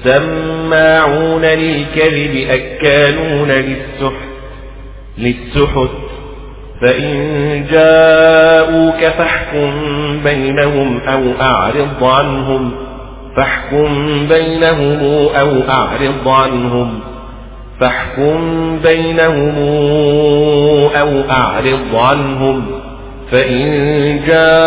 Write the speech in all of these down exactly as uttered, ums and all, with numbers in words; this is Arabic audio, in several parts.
سماعون للكذب أكالون للسحت للسحت فإن جاءوك فاحكم بينهم أو أعرض عنهم فاحكم بينهم أو أعرض عنهم فاحكم بينهم أو أعرض عنهم فإن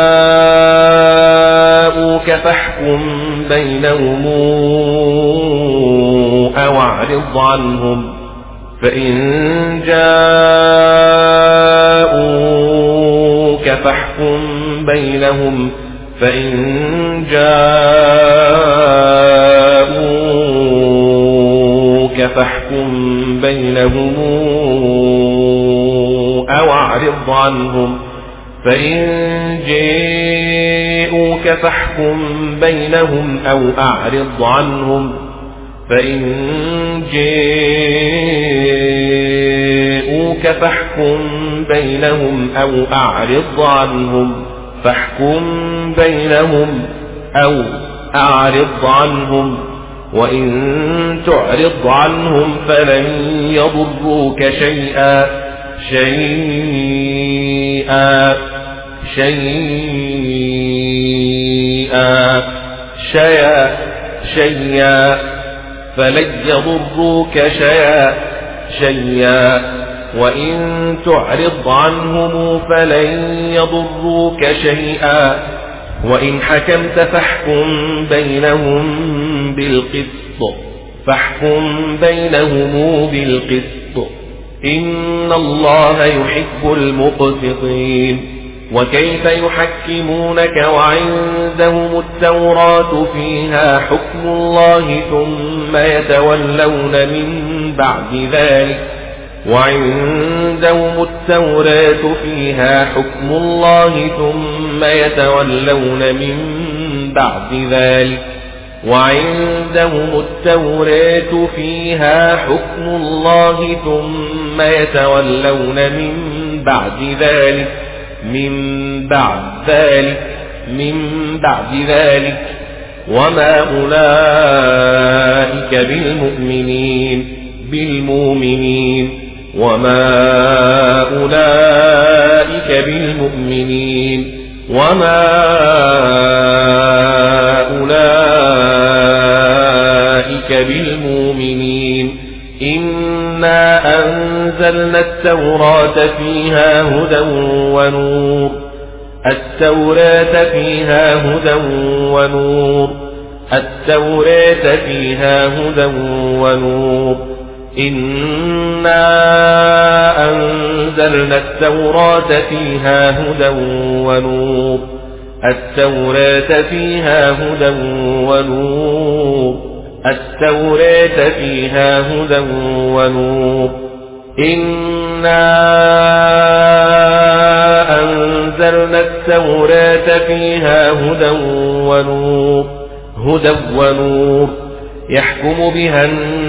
جاءوك فاحكم بينهم أو أعرض عنهم فإن جاءوك فاحكم بينهم فإن جاءوك فاحكم بينهم أو أعرض عنهم فإن جاءوك فاحكم بينهم أو أعرض عنهم فإن جاءوك فاحكم بينهم أو أعرض عنهم فاحكم بينهم أو أعرض عنهم وإن تعرض عنهم فلن يضروك شيئا شيئا شيئا شيئا شيئا فلن يضروك شيئا شيئا وإن تعرض عنهم فلن يضروك شيئا وإن حكمت فاحكم بينهم بالقسط فاحكم بينهم بالقسط إن الله يحب المقسطين وكيف يحكمونك وعندهم التوراة فيها حكم الله ثم يتولون من بعد ذلك وعندهم التوراة فيها حكم الله ثم يتولون من بعد ذلك وعندهم التوراة فيها حكم الله ثم يتولون من بعد ذلك من بعد ذلك من بعد ذلك وما أولئك بالمؤمنين بالمؤمنين وما أولئك بالمؤمنين وما أولئك بالمؤمنين إنا أنزلنا التوراة فيها هدى ونور التوراة فيها هدى ونور التوراة فيها هدى ونور إنا أنزلنا التوراة فيها هدى ونور التوراة فيها هدى ونور التوراة فيها هدى ونور إنا أنزلنا التوراة فيها هدى ونور هدى ونور يحكم بها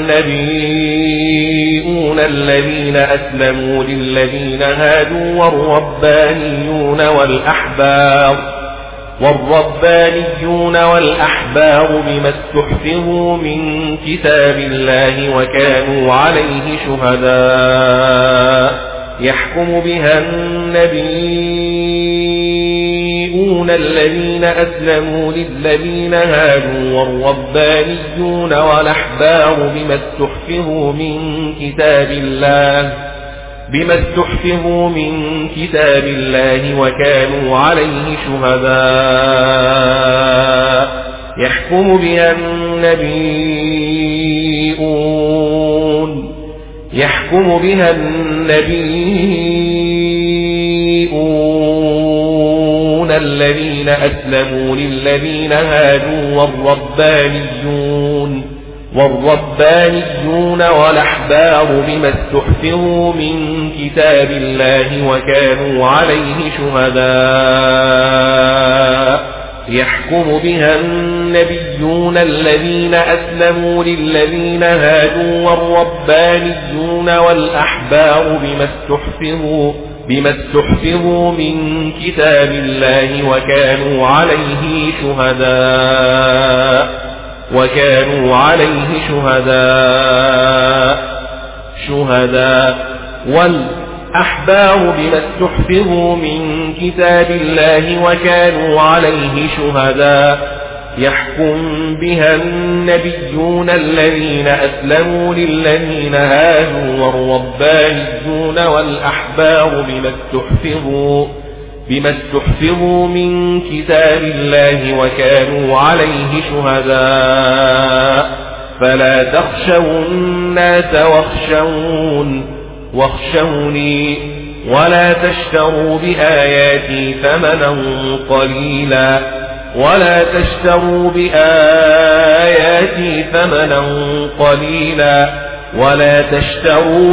النبيون الذين أسلموا للذين هادوا والربانيون والأحبار والربانيون والأحبار بما استحفظوا من كتاب الله وكانوا عليه شهداء يحكم بها النبيون الذين أسلموا للذين هادوا والربانيون والأحبار بما استحفظوا من كتاب الله بما استحفظوا من كتاب الله وكانوا عليه شهداء يحكم بها النبيون يحكم بها النبيون الذين أسلموا للذين هادوا والربانيون والربانيون والأحبار بما استحفظوا من كتاب الله وكانوا عليه شهداء يحكم بها النبيون الذين أسلموا للذين هادوا والربانيون والأحبار بما استحفظوا بما استحفظوا من كتاب الله وكانوا عليه شهداء وكانوا عليه شهداء شهداء والأحبار بما استحفظوا من كتاب الله وكانوا عليه شهداء يحكم بها النبيون الذين أسلموا للذين هادوا والربانيون والأحبار بما استحفظوا بما استحفظوا من كتاب الله وكانوا عليه شهداء فلا تخشوا الناس واخشون واخشوني ولا تشتروا بآياتي ثمنا قليلا ولا تشتروا بآياتي ثمنا قليلا ولا تشتروا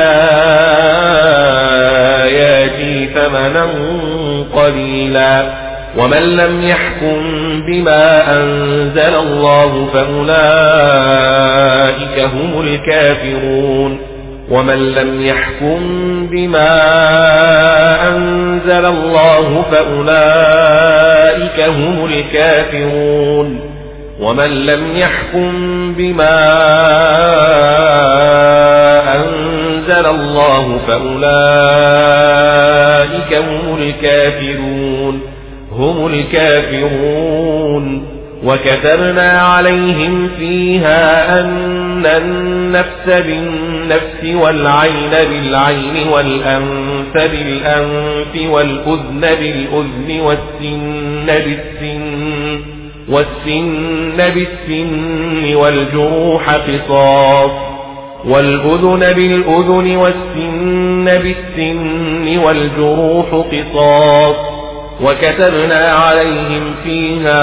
بآياتي ثمنا قليلا ومن لم يحكم بما أنزل الله فأولئك هم الكافرون ومن لم يحكم بما أنزل الله فأولئك هم الكافرون ومن لم يحكم بما أنزل الله فأولئك هم الكافرون هم الكافرون وكتبنا عليهم فيها أن النفس بالنفس والعين بالعين والأنف بالأنف والأذن بالأذن والسن بالسن والسن بالسن والجروح قصاص والأذن بالأذن والسن بالسن والجروح قصاص وكتبنا عليهم فيها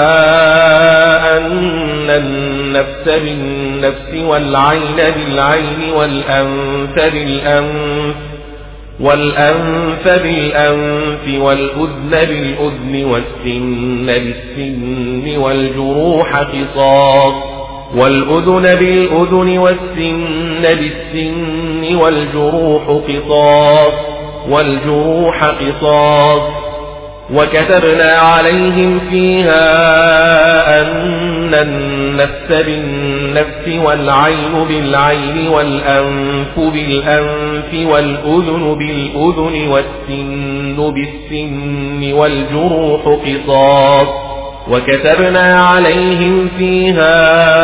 أن النفس بالنفس والعين بالعين والأنف بالأنف والأنف بالأنف والأذن بالأذن والسن بالسن والجروح قصاص والأذن بالأذن والسن بالسن والجروح قصاص والجروح قصاص وكتبنا عليهم فيها أن النفس بالنفس والعين بالعين والأنف بالأنف والأذن بالأذن والسن بالسن والجروح قصاص وكتبنا عليهم فيها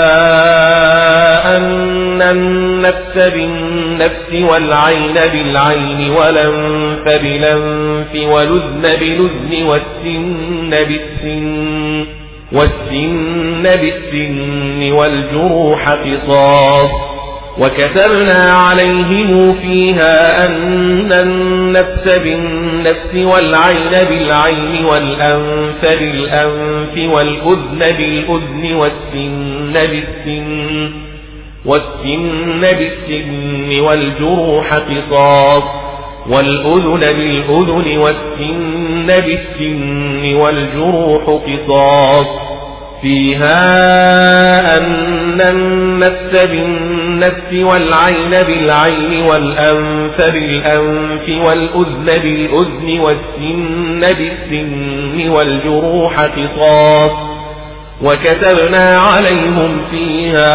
أن النفس بالنفس والعين بالعين والأنف بالأنف والأذن بالأذن والسن بالسن والسن بالسن والجروح قصاص وكتبنا عليهم فيها أن النفس بالنفس والعين بالعين والأنف بالأنف والأذن بالأذن والسن بالسن والسن بالسن والجروح قصاص والأذن بالأذن والسن بالسن والجروح قصاص فيها أن النفس بالنفس والعين بالعين والأنف بالأنف والأذن بالأذن والسن بالسن والجروح قصاص وكتبنا عليهم فيها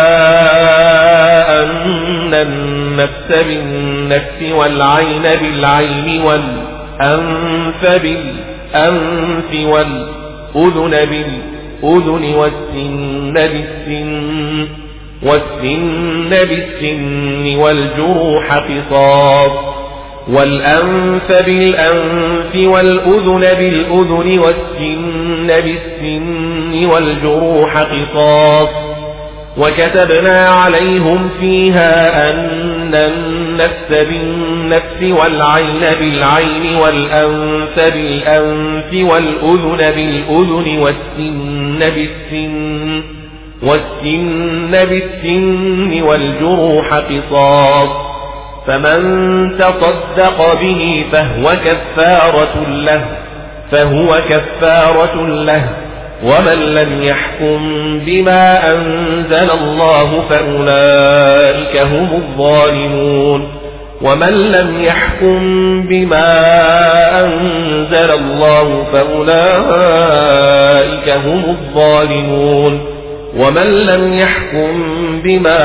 أن النفس بالنفس والعين بالعين والأنف بالأنف والأذن بالأذن والسن بالسن والسن بالسن والجروح قصاص والأنف بالأنف والأذن بالأذن والسن بالسن والجروح قصاص وكتبنا عليهم فيها أن النفس بالنفس والعين بالعين والأنف بالأنف والأذن بالأذن والسن بالسن والسن بالسن والجروح قصاص فمن تصدق به فهو كفارة له فهو كفارة له ومن لم يحكم بما أنزل الله فأولئك هم الظالمون ومن لم يحكم بما أنزل الله فأولئك هم الظالمون ومن لم يحكم بما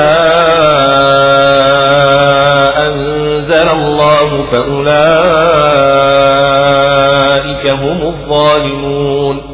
أنزل الله فأولئك هم الظالمون